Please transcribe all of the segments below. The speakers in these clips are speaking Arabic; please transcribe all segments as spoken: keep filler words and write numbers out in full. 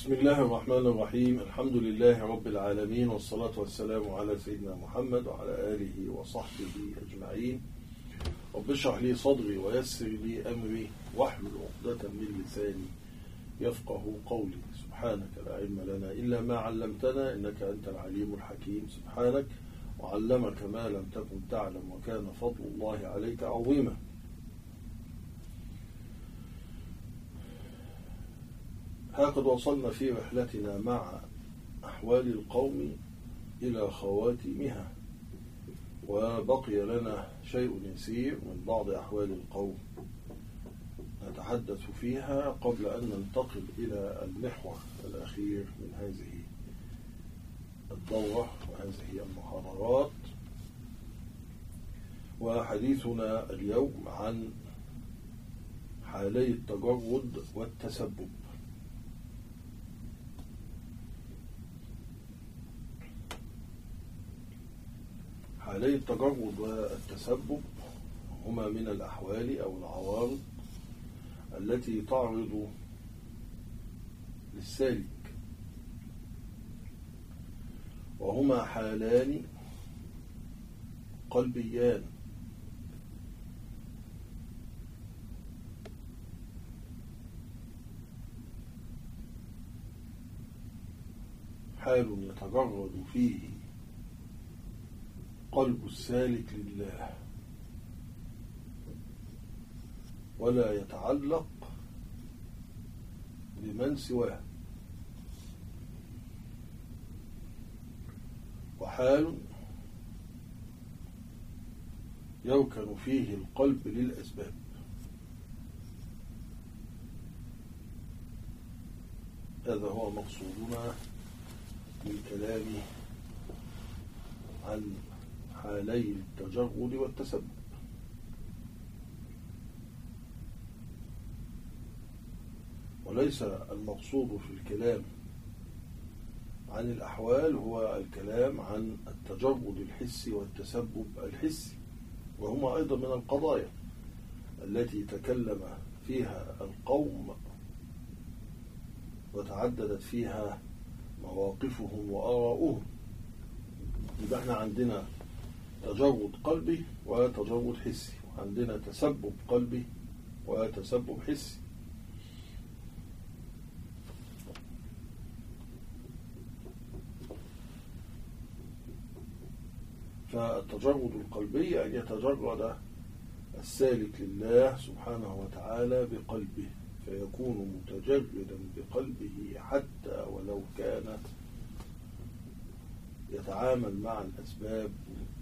بسم الله الرحمن الرحيم. الحمد لله رب العالمين، والصلاة والسلام على سيدنا محمد وعلى آله وصحبه أجمعين. رب اشرح لي صدري ويسر لي أمري واحلل عقدة من لساني يفقه قولي. سبحانك لا علم لنا إلا ما علمتنا إنك أنت العليم الحكيم. سبحانك وعلمك ما لم تكن تعلم وكان فضل الله عليك عظيما. هكذا وصلنا في رحلتنا مع أحوال القوم إلى خواتمها، وبقي لنا شيء يسير من بعض أحوال القوم نتحدث فيها قبل أن ننتقل إلى المحور الأخير من هذه الدورة وهذه المحاضرات. وحديثنا اليوم عن حالي التجرد والتسبب. حالي التجرد والتسبب هما من الأحوال أو العوارض التي تعرض للسالك، وهما حالان قلبيان. حال يتجرد فيه قلب السالك لله ولا يتعلق بمن سواه، وحال يركن فيه القلب للأسباب. هذا هو مقصودنا من كلامي عن حالي التجرد والتسبب. وليس المقصود في الكلام عن الأحوال هو الكلام عن التجرد الحسي والتسبب الحسي، وهما أيضا من القضايا التي تكلم فيها القوم وتعددت فيها مواقفهم وآراؤهم. يبقى احنا عندنا تجرد قلبي وتجرد حسي، وعندنا تسبب قلبي وتسبب حسي. فالتجرد القلبي أن يتجرد السالك لله سبحانه وتعالى بقلبه، فيكون متجردا بقلبه حتى ولو كان يتعامل مع الأسباب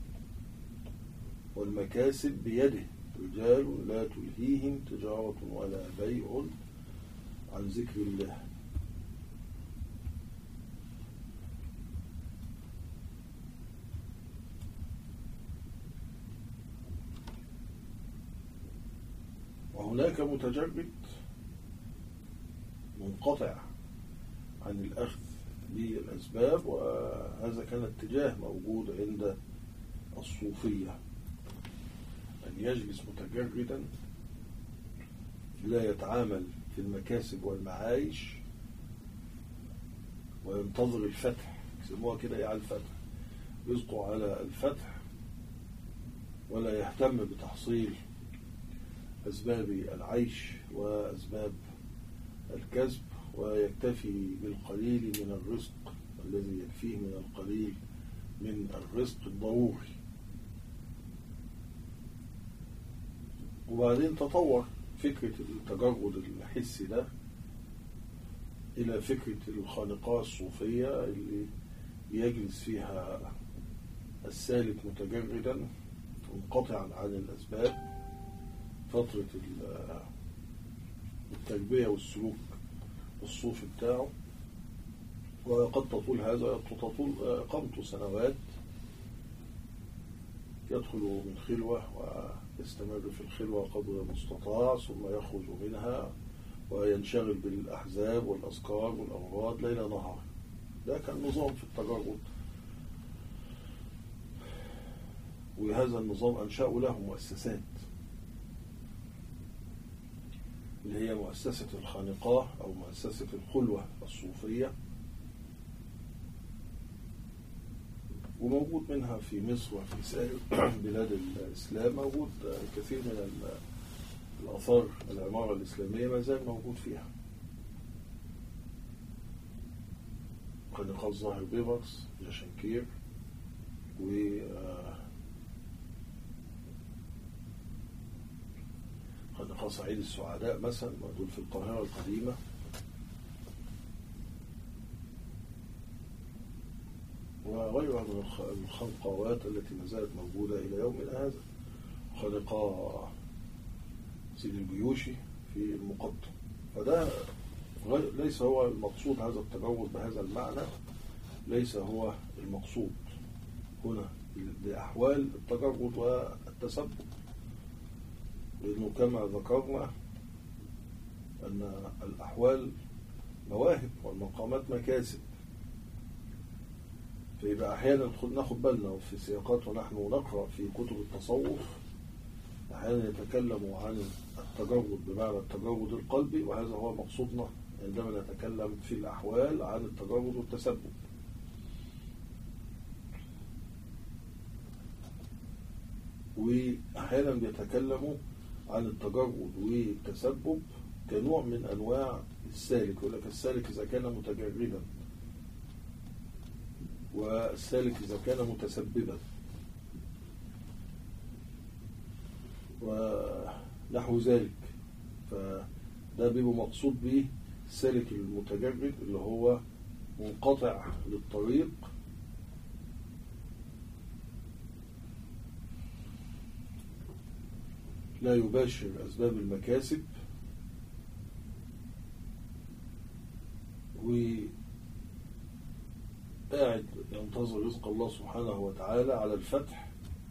والمكاسب بيده. رجال لا تلهيهم تجارة ولا بيع عن ذكر الله. وهناك متجرد منقطع عن الأخذ بالأسباب، وهذا كان اتجاه موجود عند الصوفية، أن يجلس متجردا لا يتعامل في المكاسب والمعايش وينتظر الفتح، يسموها كده على الفتح، يزقوا على الفتح ولا يهتم بتحصيل أسباب العيش وأسباب الكسب، ويكتفي بالقليل من الرزق الذي يكفيه من القليل من الرزق الضروري. وبعدين تطور فكرة التجرد الحسي ده إلى فكرة الخانقاء الصوفية اللي يجلس فيها السالك متجردا منقطعا عن الأسباب فترة التربية والسلوك الصوفي بتاعه، وقد تطول هذا تطول قامته سنوات، يدخل من خلوة ويستمر في الخلوة قدر المستطاع ثم يخرج منها وينشغل بالأحزاب والأذكار والأوراد ليل نهار. ده كان نظام في التجرد، وهذا النظام أنشأوا له مؤسسات اللي هي مؤسسة الخانقاه أو مؤسسة الخلوة الصوفية، وموجود منها في مصر وفي سائر بلاد الإسلام. موجود كثير من الآثار العمارة الإسلامية ما زال موجود فيها. خانقاه الظاهر بيبرس، جاشنكير، و خانقاه صعيد السعداء مثلا موجود في القاهرة القديمة. وغيرها من الخنقاوات التي ما زالت موجودة إلى يومنا هذا. خانقاه سيدي الجيوشي في المقطم. فده ليس هو المقصود، هذا التجرد بهذا المعنى ليس هو المقصود هنا لأحوال التجرد والتسبب، لأنه كما ذكرنا أن الأحوال مواهب والمقامات مكاسب. فيبقى أحيانا ناخد بالنا وفي سياقات ونحن نقرأ في كتب التصوف أحيانا يتكلموا عن التجرد بمعنى التجرد القلبي، وهذا هو مقصودنا عندما نتكلم في الأحوال عن التجرد والتسبب. وأحيانا بيتكلموا عن التجرد والتسبب كنوع من أنواع السالك. يقول لك السالك إذا كان متجردا، والسالك إذا كان متسببا، ونحو ذلك. فده بيبقى مقصود به السالك المتجرد اللي هو منقطع للطريق، لا يباشر أسباب المكاسب، وقاعد ينتظر رزق الله سبحانه وتعالى على الفتح.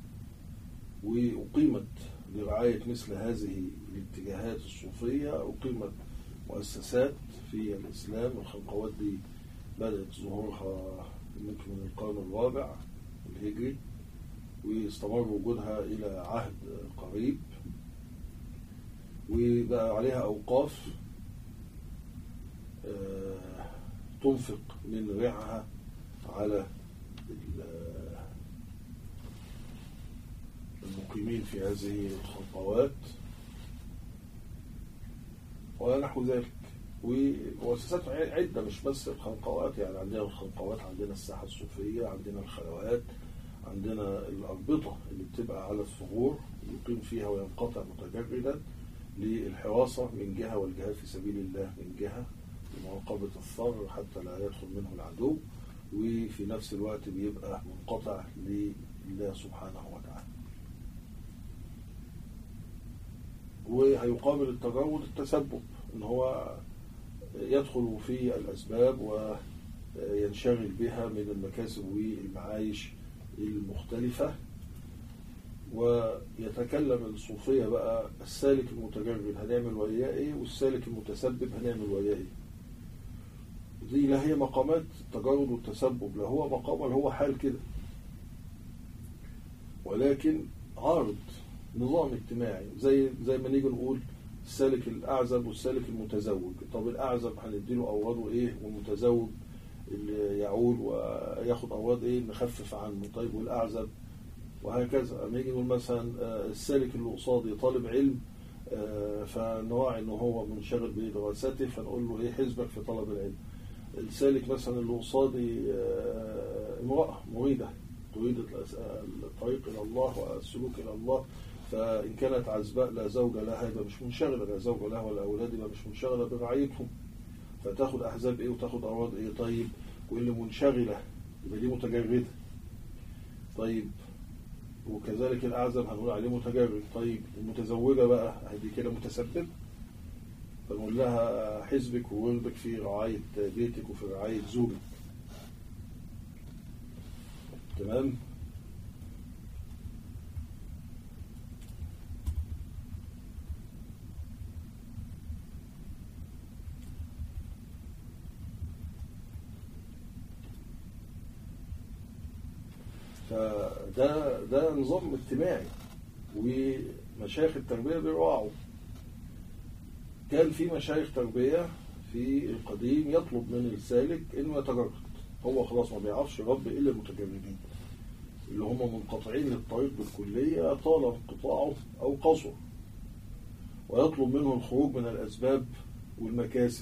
وأقيمت برعاية مثل هذه الاتجاهات الصوفية أقيمت مؤسسات في الإسلام. الخنقوات دي بدأت ظهورها ممكن من القرن الرابع الهجري، واستمر وجودها إلى عهد قريب، وبقى عليها أوقاف تنفق من رعها على المقيمين في هذه الخنقوات ونحو ذلك. ومؤسسات عدة مش بس الخنقوات، يعني عندنا الخنقوات، عندنا الساحة الصوفية، عندنا الخلوات، عندنا الأربطة اللي بتبقى على الثغور يقيم فيها وينقطع متجردا للحراسة من جهة والجهاد في سبيل الله من جهة، لمراقبة الثغر حتى لا يدخل منه العدو، وفي نفس الوقت بيبقى منقطع لله سبحانه وتعالى. وهيقابل التجرد التسبب، ان هو يدخل في الأسباب وينشغل بها من المكاسب والمعايش المختلفة. ويتكلم الصوفية بقى السالك المتجرد هنعمل وياه ايه، والسالك المتسبب هنعمل وياه ايه. دي لا هي مقامات التجرد والتسبب، لا هو مقام ولا هو حال كده، ولكن عارض نظام اجتماعي. زي زي ما نيجي نقول السالك الأعزب والسالك المتزوج. طب الأعزب هنديله أوراده إيه، والمتزوج اللي يعول وياخد أوراد إيه نخفف عنه. طيب والأعزب وهكذا. أما نيجي نقول مثلا السالك اللي قصادي طالب علم، فنراعي إنه هو منشغل بدراسته فنقول له إيه حزبك في طلب العلم. السالك مثلا اللي قصادي امرأة مريدة تريد الطريق إلى الله والسلوك إلى الله، فإن كانت عزباء لا زوج لها يبقى مش منشغلة، لا زوج لها ولا أولاد يبقى مش منشغلة برعايتهم، فتاخد أحزاب إيه وتاخد أوراد إيه. طيب واللي منشغلة يبقى دي متجردة. طيب وكذلك الأعزب هنقول عليه متجرد. طيب المتزوجة بقى هدي كده متسبب، فنقول لها حزبك وولدك في رعاية بيتك وفي رعاية زوجك. تمام. فده ده نظام اجتماعي، ومشايخ التربية بيراعوا كان في مشايخ تربية في القديم يطلب من السالك انه يتجرد، هو خلاص ما بيعرفش رب الا المتجردين اللي هم منقطعين للطريق بالكلية طال انقطاعه او قصر، ويطلب منه الخروج من الاسباب والمكاسب.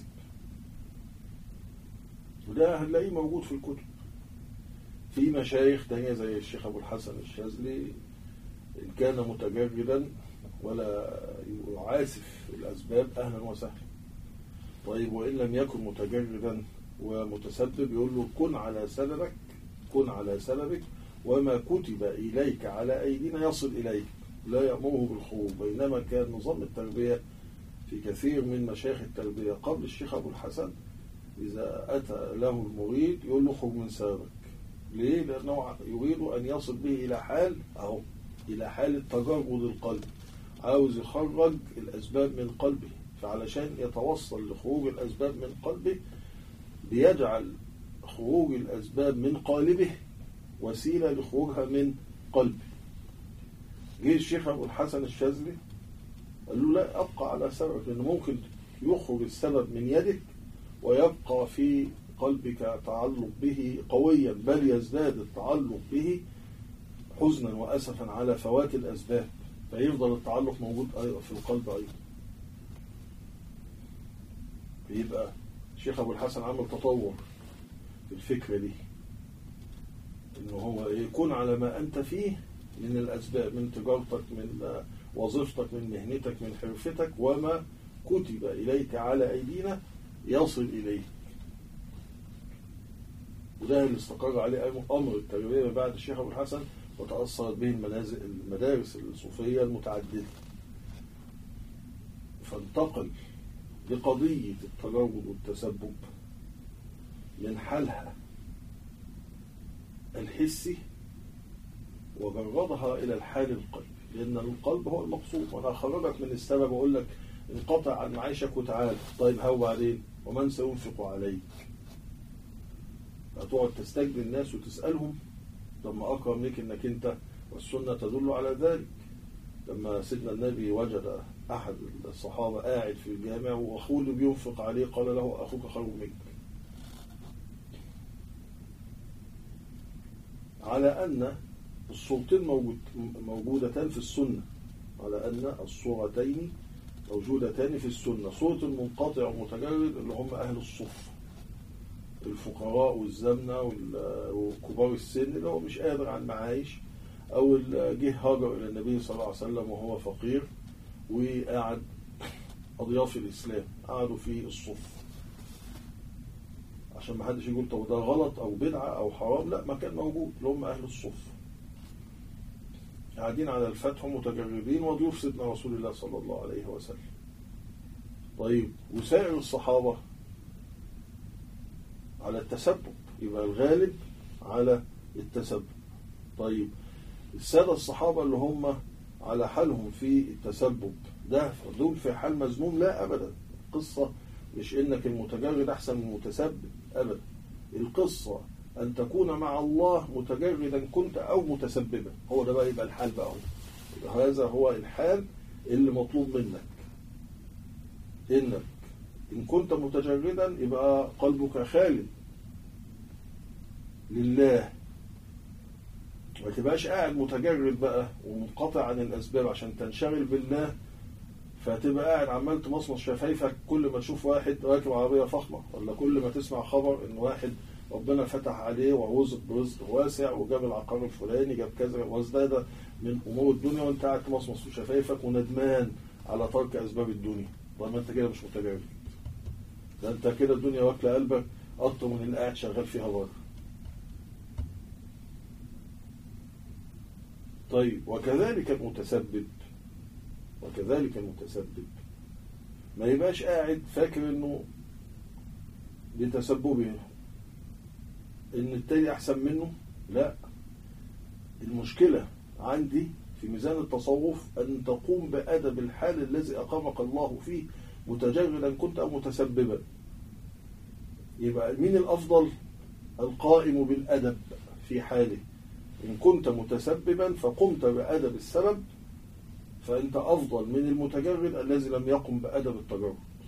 وده هنلاقيه موجود في الكتب. في مشايخ تانية زي الشيخ ابو الحسن الشاذلي ان كان متجردا ولا يعاسف الاسباب اهلا وسهلا. طيب وإن لم يكن متجردا ومتسبب يقول له كن على سببك، كن على سببك، وما كتب إليك على أيدينا يصل إليك، لا يأمره بالخروج. بينما كان نظام التربية في كثير من مشايخ التربية قبل الشيخ أبو الحسن إذا أتى له المريد يقول له خرج من سببك. ليه؟ لأنه يريد أن يصل به إلى حال أهو إلى حال التجرد القلب، عاوز يخرج الأسباب من قلبه، فعلشان يتوصل لخروج الأسباب من قلبه بيجعل خروج الأسباب من قالبه وسيلة لخروجها من قلبه. جه الشيخ أبو الحسن الشاذلي قال له لا أبقى على سببك، لأنه ممكن يخرج السبب من يدك ويبقى في قلبك تعلق به قويا، بل يزداد التعلق به حزنا وأسفا على فوات الأسباب، فيفضل التعلق موجود في القلب أيضا. يبقى الشيخ أبو الحسن عمل تطور في الفكرة دي، إنه هو يكون على ما أنت فيه من الأسباب، من تجارتك، من وظيفتك، من مهنتك، من حرفتك، وما كتب إليك على أيدينا يصل إليه. وده اللي استقر عليه أمر التربية بعد الشيخ أبو الحسن، وتأثرت به المدارس الصوفية المتعددة، فانتقل لقضية التجرد والتسبب من حالها الحسي وجردها إلى الحال القلبي، لأن القلب هو المقصود. وأنا أخرجك من السبب وأقول لك انقطع عن معيشك وتعال، طيب هو بعدين ومن سينفق عليك؟ هتقعد تستجد الناس وتسألهم؟ لما أكرم لك إنك أنت، والسنة تدل على ذلك. لما سيدنا النبي وجد أحد الصحابة قاعد في الجامع وأخوه اللي بينفق عليه قال له أخوك خير منك، على أن الصورتين موجود موجودتان في السنة، على أن الصورتين موجودتان في السنة، صورة المنقطع والمتجرد اللي هم أهل الصف، الفقراء والزمنة وكبار السن اللي هو مش قادر على المعايش، أو جه هاجر إلى النبي صلى الله عليه وسلم وهو فقير وقعد أضياف الإسلام قعدوا في الصف، عشان ما حدش يقول طب ده غلط أو بدعة أو حرام، لا، ما كان موجود اللي هم أهل الصف قاعدين على الفتح متجردين وضيوف سيدنا رسول الله صلى الله عليه وسلم. طيب وسائر الصحابة على التسبب، يبقى الغالب على التسبب. طيب السادة الصحابة اللي هم على حالهم في التسبب ده دول في حال مذموم؟ لا أبدا. القصة مش إنك المتجرد أحسن من المتسبب أبدا، القصة أن تكون مع الله متجردا كنت أو متسببا، هو ده بقى يبقى الحال بقى هو. هذا هو الحال اللي مطلوب منك، إنك إن كنت متجردا يبقى قلبك خالد لله، ما تبقاش قاعد متجرد بقى ومنقطع عن الأسباب عشان تنشغل بالله، فتبقى قاعد عمال تمصمص شفايفك كل ما تشوف واحد راكب عربية فخمة، ولا كل ما تسمع خبر إن واحد ربنا فتح عليه ورزق برزق واسع وجاب العقار الفلاني جاب كذا وازداد من أمور الدنيا، وانت قاعد تمصمص في شفايفك وندمان على ترك أسباب الدنيا. طب ما انت كده مش متجرد، ده انت كده الدنيا واكله قلبك أكتر من اللي قاعد شغال فيها بره. طيب وكذلك المتسبب، وكذلك المتسبب ما يبقاش قاعد فاكر انه بتسببه ان التاني احسن منه، لا. المشكلة عندي في ميزان التصوف ان تقوم بأدب الحال الذي اقامك الله فيه متجردا كنت او متسببا. يبقى مين الافضل؟ القائم بالأدب في حاله. إن كنت متسببا فقمت بأدب السبب فأنت أفضل من المتجرد الذي لم يقم بأدب التجرد.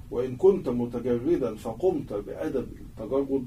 وإن كنت متجردا فقمت بأدب التجرد،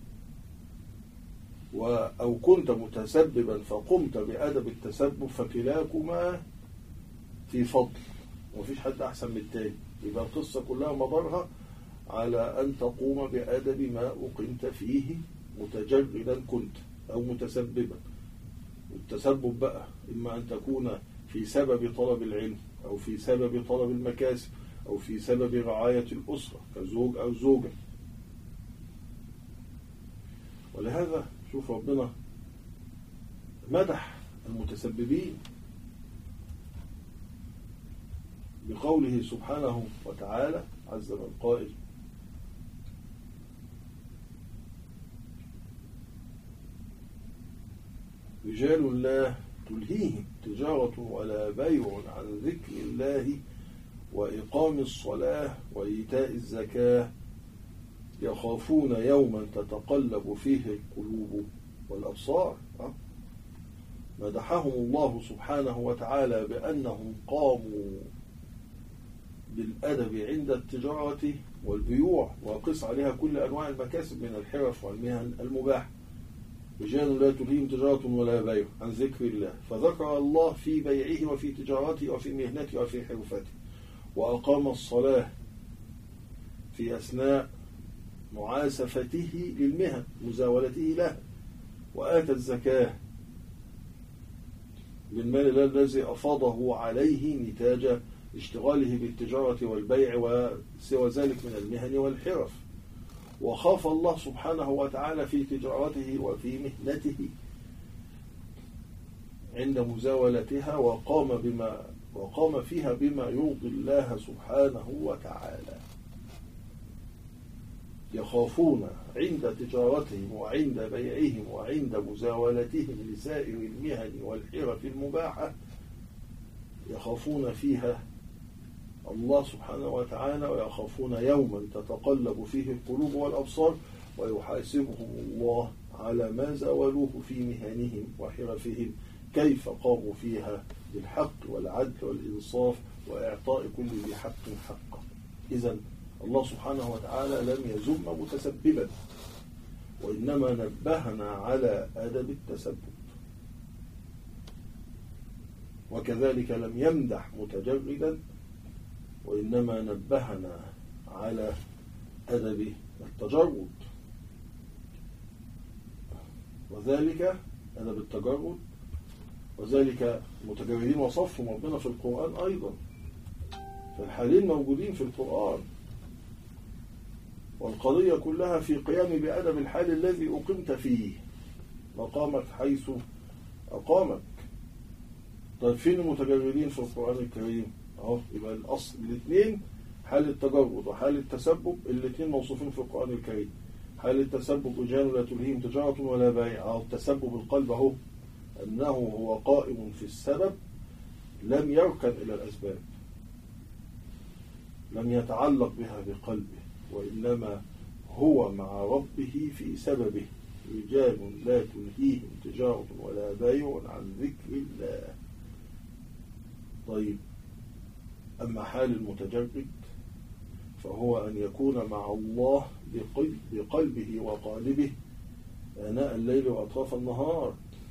أو كنت متسببا فقمت بأدب التسبب، فكلاكما في فضل ومفيش حد أحسن من التاني. يبقى القصة كلها مدارها على أن تقوم بأدب ما أقمت فيه متجردا كنت أو متسببا. والتسبب بقى إما أن تكون في سبب طلب العلم، أو في سبب طلب المكاسب، أو في سبب رعاية الأسرة كزوج أو زوجة. ولهذا شوف ربنا مدح المتسببين بقوله سبحانه وتعالى عز من قائل: رجال لا تلهيهم تجارة ولا بيع عن ذكر الله وإقام الصلاة وإيتاء الزكاة يخافون يوما تتقلب فيه القلوب والأبصار. مدحهم الله سبحانه وتعالى بأنهم قاموا بالأدب عند التجارة والبيوع، وقس عليها كل أنواع المكاسب من الحرف والمهن المباحة. رجال لا تلهيهم تجارة ولا بيع عن ذكر الله، فذكر الله في بيعه وفي تجارته وفي مهنته وفي حرفته. وأقام الصلاة في أثناء معاسفته للمهن مزاولته لها. وآتى الزكاة للمال الذي أفاضه عليه نتاج اشتغاله بالتجارة والبيع وسوى ذلك من المهن والحرف. وخاف الله سبحانه وتعالى في تجارته وفي مهنته عند مزاولتها، وقام بما وقام فيها بما يرضي الله سبحانه وتعالى. يخافون عند تجارتهم وعند بيعهم وعند مزاولتهم لسائر المهن والحرف المباحة، يخافون فيها الله سبحانه وتعالى، ويخافون يوما تتقلب فيه القلوب والأبصار، ويحاسبهم الله على ما زاولوه في مهنهم وحرفهم، كيف قاموا فيها بالحق والعدل والإنصاف وإعطاء كل ذي حق حقه. إذن الله سبحانه وتعالى لم يذم متسببا، وإنما نبهنا على أدب التسبب. وكذلك لم يمدح متجردا، وإنما نبهنا على أدب التجرد. وذلك أدب التجرد، وذلك المتجردين وصفهم ربنا في القرآن أيضا، فالحالين موجودين في القرآن. والقضية كلها في قيام بأدب الحال الذي أقمت فيه، مقامك حيث أقامك. طيب فين المتجردين في القرآن الكريم؟ أهو يبقى الأصل الاثنين، حال التجرد وحال التسبب، الاثنين موصوفين في القرآن الكريم. حال التسبب رجال لا تلهيهم تجارة ولا بيع، أو تسبب القلب أهو أنه هو قائم في السبب، لم يركن إلى الأسباب، لم يتعلق بها بقلبه، وإنما هو مع ربه في سببه. رجال لا تلهيهم تجارة ولا بيع عن ذكر الله. طيب أما حال المتجرد فهو أن يكون مع الله بقلبه وقالبه آناء الليل وأطراف النهار،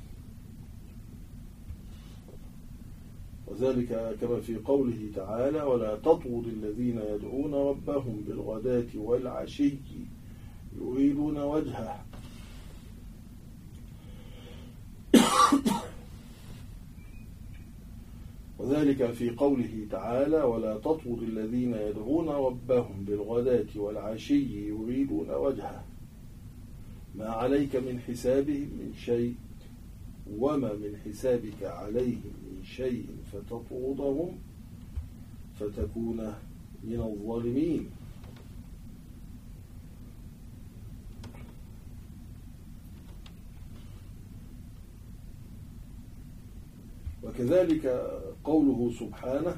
وذلك كما في قوله تعالى: ولا تطرد الذين يدعون ربهم بالغداة والعشي يريدون وجهه. وذلك في قوله تعالى: ولا تطرد الذين يدعون ربهم بالغداة والعشي يريدون وجهه ما عليك من حسابهم من شيء وما من حسابك عليهم من شيء فتطردهم فتكون من الظالمين. وكذلك قوله سبحانه: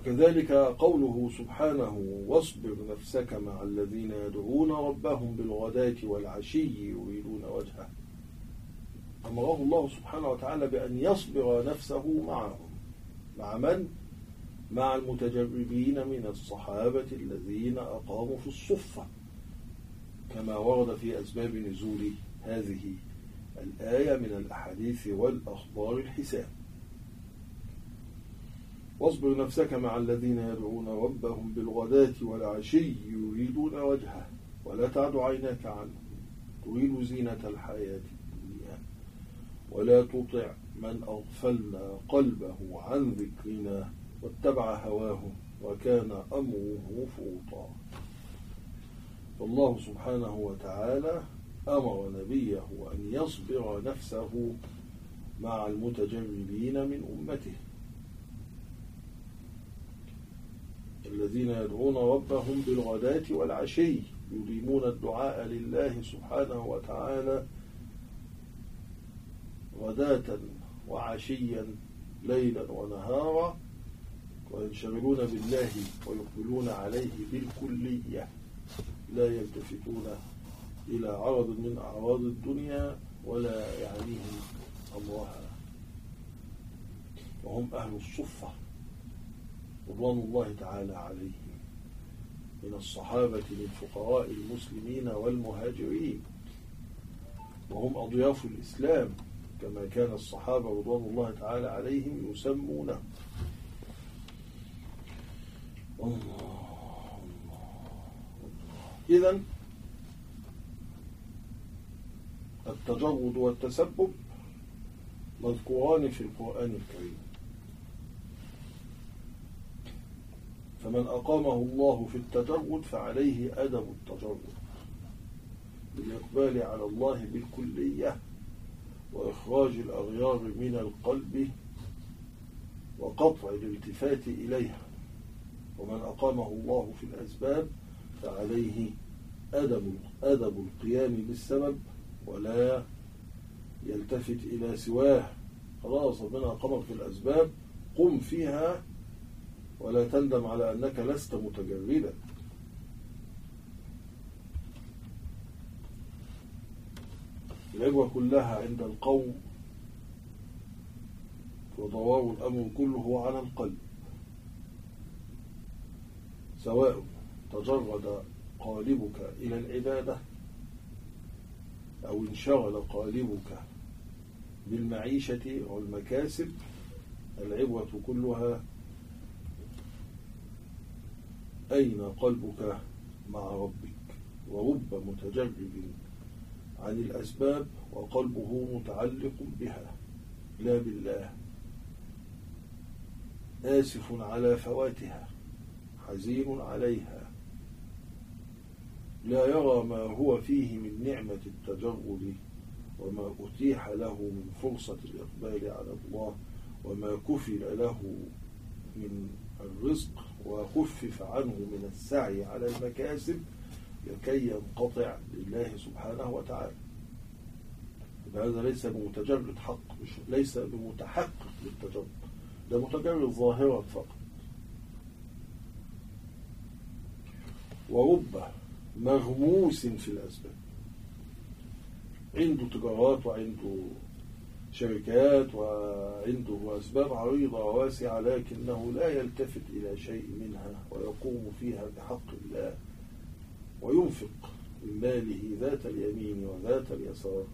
وكذلك قوله سبحانه واصبر نفسك مع الذين يدعون ربهم بالغداة والعشي يريدون وجهه. أمره الله سبحانه وتعالى بأن يصبر نفسه معهم. مع من؟ مع المتجربين من الصحابة الذين أقاموا في الصفة، كما ورد في أسباب نزول هذه الآية من الأحاديث والأخبار الحسان. واصبر نفسك مع الذين يدعون ربهم بالغداة والعشي يريدون وجهه ولا تعد عيناك عنهم تريد زينة الحياة الدنيا ولا تطع من أغفلنا قلبه عن ذكرنا واتبع هواه وكان أمره فرطا. فالله سبحانه وتعالى أمر نبيه أن يصبر نفسه مع المتجربين من أمته الذين يدعون ربهم بالغداة والعشي، يديمون الدعاء لله سبحانه وتعالى غداة وعشيا ليلا ونهارا، وينشغلون بالله ويقبلون عليه بالكلية، لا يلتفتون إلى عرض من أعراض الدنيا ولا يعنيهم أمرها، وهم أهل الصفة رضوان الله تعالى عليهم من الصحابة من فقراء المسلمين والمهاجرين، وهم أضياف الإسلام كما كان الصحابة رضوان الله تعالى عليهم يسمونه. الله الله الله. إذن التجرد والتسبب مذكوران في القرآن الكريم، فمن أقامه الله في التجرد فعليه أدب التجرد بالإقبال على الله بالكلية وإخراج الأغيار من القلب وقطع الالتفات إليها. ومن أقامه الله في الأسباب فعليه أدب, أدب القيام بالسبب ولا يلتفت إلى سواه. خلاص ربنا أقامك في الأسباب، قم فيها ولا تندم على أنك لست متجردا. العبرة كلها عند القوم ودوار الأمر كله على القلب، سواء تجرد قالبك إلى العبادة أو انشغل قالبك بالمعيشة والمكاسب. العبرة كلها أين قلبك مع ربك. ورب متجرد عن الأسباب وقلبه متعلق بها لا بالله، آسف على فواتها حزين عليها، لا يرى ما هو فيه من نعمة التجرد وما أتيح له من فرصة الإقبال على الله وما كفل له من الرزق وخفف عنه من السعي على المكاسب لكي ينقطع لله سبحانه وتعالى. هذا ليس بمتجرد حق، ليس بمتحقق بالتجرد، ده متجرد ظاهرة فقط. ورب مغموس في الأسباب، عنده تجارات وعنده شركات وعنده أسباب عريضة وواسعة، لكنه لا يلتفت إلى شيء منها ويقوم فيها بحق الله وينفق من ماله ذات اليمين وذات اليسار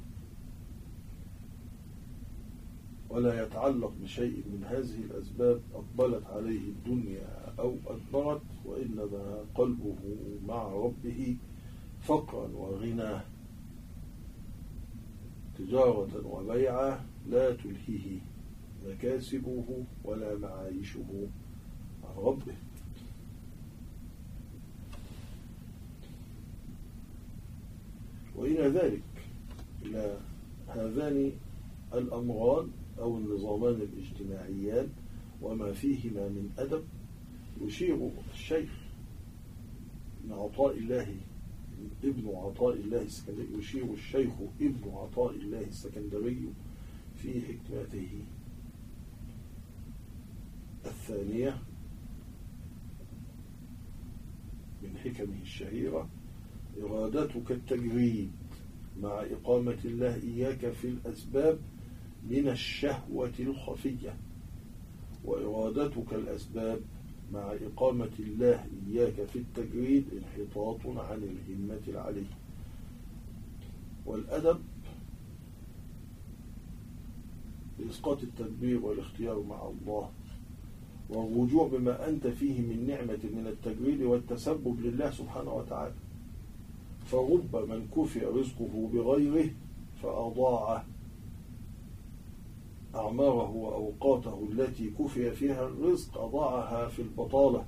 ولا يتعلق بشيء من هذه الأسباب أقبلت عليه الدنيا أو أدبرت، وإنما قلبه مع ربه فقرا وغنى، تجارة وبيعة لا تلهيه مكاسبه ولا معايشه عن ربه. وإلى ذلك إلى هذان الأمران أو النظامان الاجتماعيان وما فيهما من أدب يشير الشيخ ابن عطاء الله ابن عطاء الله السكندري يشير الشيخ ابن عطاء الله السكندري في حكمته الثانية من حكمه الشهيرة: إرادتك التجريد مع إقامة الله إياك في الأسباب من الشهوة الخفية، وإرادتك الأسباب مع إقامة الله إياك في التجريد انحطاط عن الهمة العلية. والأدب بإسقاط التدبير والاختيار مع الله، والرجوع بما أنت فيه من نعمة من التجريد والتسبب لله سبحانه وتعالى. فرب من كفي رزقه بغيره فأضاع أعماره وأوقاته التي كفي فيها الرزق، أضاعها في البطالة.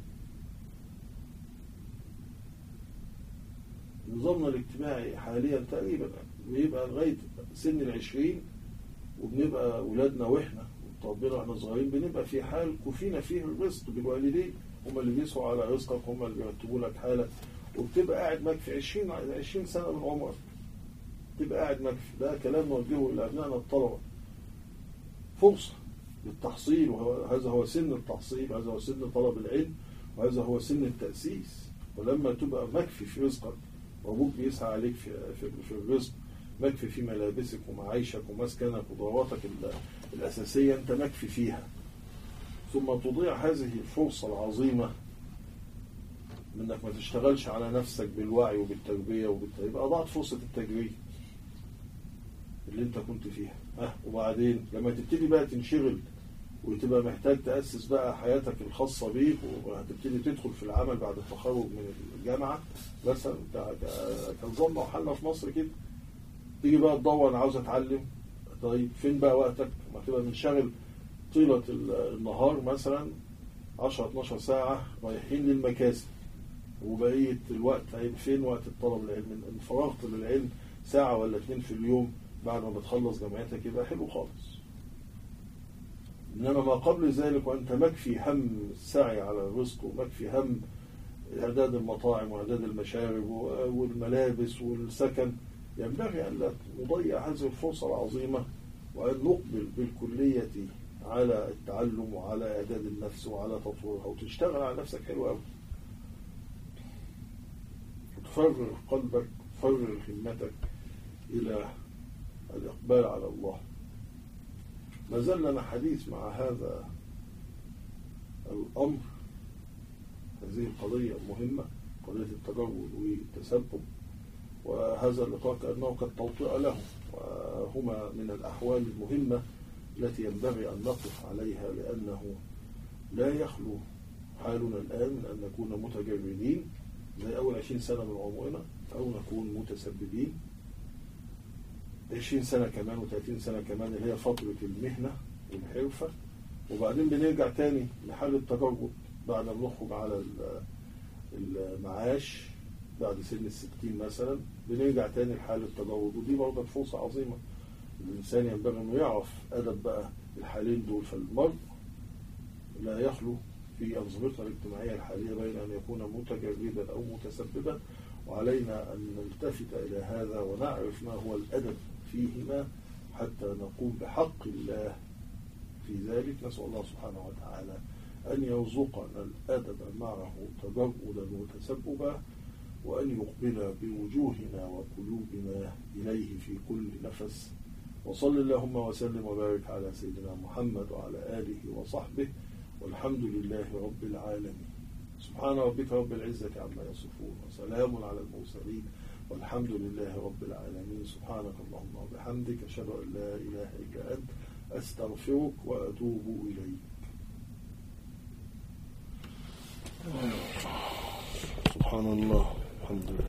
نظامنا الاجتماعي حاليا تقريبا بيبقى لغاية سن العشرين وبنبقى أولادنا وإحنا طبنا وإحنا صغيرين بنبقى في حال كفينا فيه الرزق بالوالدين، هم اللي بيسعوا على رزقك، هم اللي بيرتبوا لك حالك، وبتبقى قاعد مكفي عشرين عشرين سنة من عمرك، تبقى قاعد مكفي. ده كلام نوجهه لأبنائنا الطلبة. فرصة للتحصيل، وهذا هو سن التحصيل، وهذا هو سن طلب العلم، وهذا هو سن التأسيس. ولما تبقى مكفي في رزقك وأبوك بيسعى عليك في, في, في الرزق، مكفي في ملابسك ومعيشك ومسكنك وضروراتك الأساسية، أنت مكفي فيها، ثم تضيع هذه الفرصة العظيمة منك ما تشتغلش على نفسك بالوعي وبالتربية وبالتربية، يبقى ضاعت فرصة التجريد اللي انت كنت فيها. ها وبعدين لما تبتدي بقى تنشغل وتبقى محتاج تأسس بقى حياتك الخاصة بيك، وهتبتدي تدخل في العمل بعد التخرج من الجامعة مثلا كنظام وحالنا في مصر كده، تيجي بقى تدور انا عاوز اتعلم، طيب فين بقى وقتك؟ ما تبقى منشغل طيلة النهار مثلا عشرة اتناشر ساعة رايحين للمكاسب، وبقية الوقت هيبقى فين وقت الطلب العلم؟ ان فرغت للعلم ساعة ولا اتنين في اليوم بعد ما بتخلص جامعتك يبقى حلو خالص. إنما ما قبل ذلك وأنت مكفي هم السعي على الرزق، ومكفي هم إعداد المطاعم وإعداد المشارب والملابس والسكن، ينبغي أن لا نضيع هذه الفرصة العظيمة، وأن نقبل بالكلية على التعلم وعلى إعداد النفس وعلى تطويرها، وتشتغل على نفسك حلو قوي، وتفرغ قلبك، تفرغ همتك إلى الإقبال على الله. ما زال لنا حديث مع هذا الأمر، هذه القضية المهمة، قضية التجرد والتسبب، وهذا اللقاء كأنه قد توطئ له، وهما من الأحوال المهمة التي ينبغي أن نقف عليها، لأنه لا يخلو حالنا الآن من أن نكون متجردين زي أول عشرين سنة من عمرنا، أو نكون متسببين عشرين سنة كمان وثلاثين سنة كمان اللي هي فترة المهنة والحرفة، وبعدين بنرجع تاني لحال التجرد بعد ما نخرج على المعاش بعد سن الستين مثلا، بنرجع تاني لحال التجرد. ودي برضه فرصة عظيمة الإنسان ينبغي أنه يعرف أدب بقى الحالين دول. فالمرء لا يخلو في أنظمتنا الاجتماعية الحالية بين أن يكون متجردا أو متسببا، وعلينا أن نلتفت إلى هذا ونعرف ما هو الأدب فيهما حتى نقوم بحق الله في ذلك. نسأل الله سبحانه وتعالى أن يرزقنا الأدب معه تجردا وتسببا، وأن يقبل بوجوهنا وقلوبنا إليه في كل نفس. وصل اللهم وسلم وبارك على سيدنا محمد وعلى آله وصحبه، والحمد لله رب العالمين. سبحان ربك رب العزة عما يصفون، وسلام على المرسلين، والحمد لله رب العالمين. سبحانك اللهم وبحمدك، أشهد أن لا إله إلا أنت، أستغفرك وأتوب إليك. سبحان الله، الحمد لله.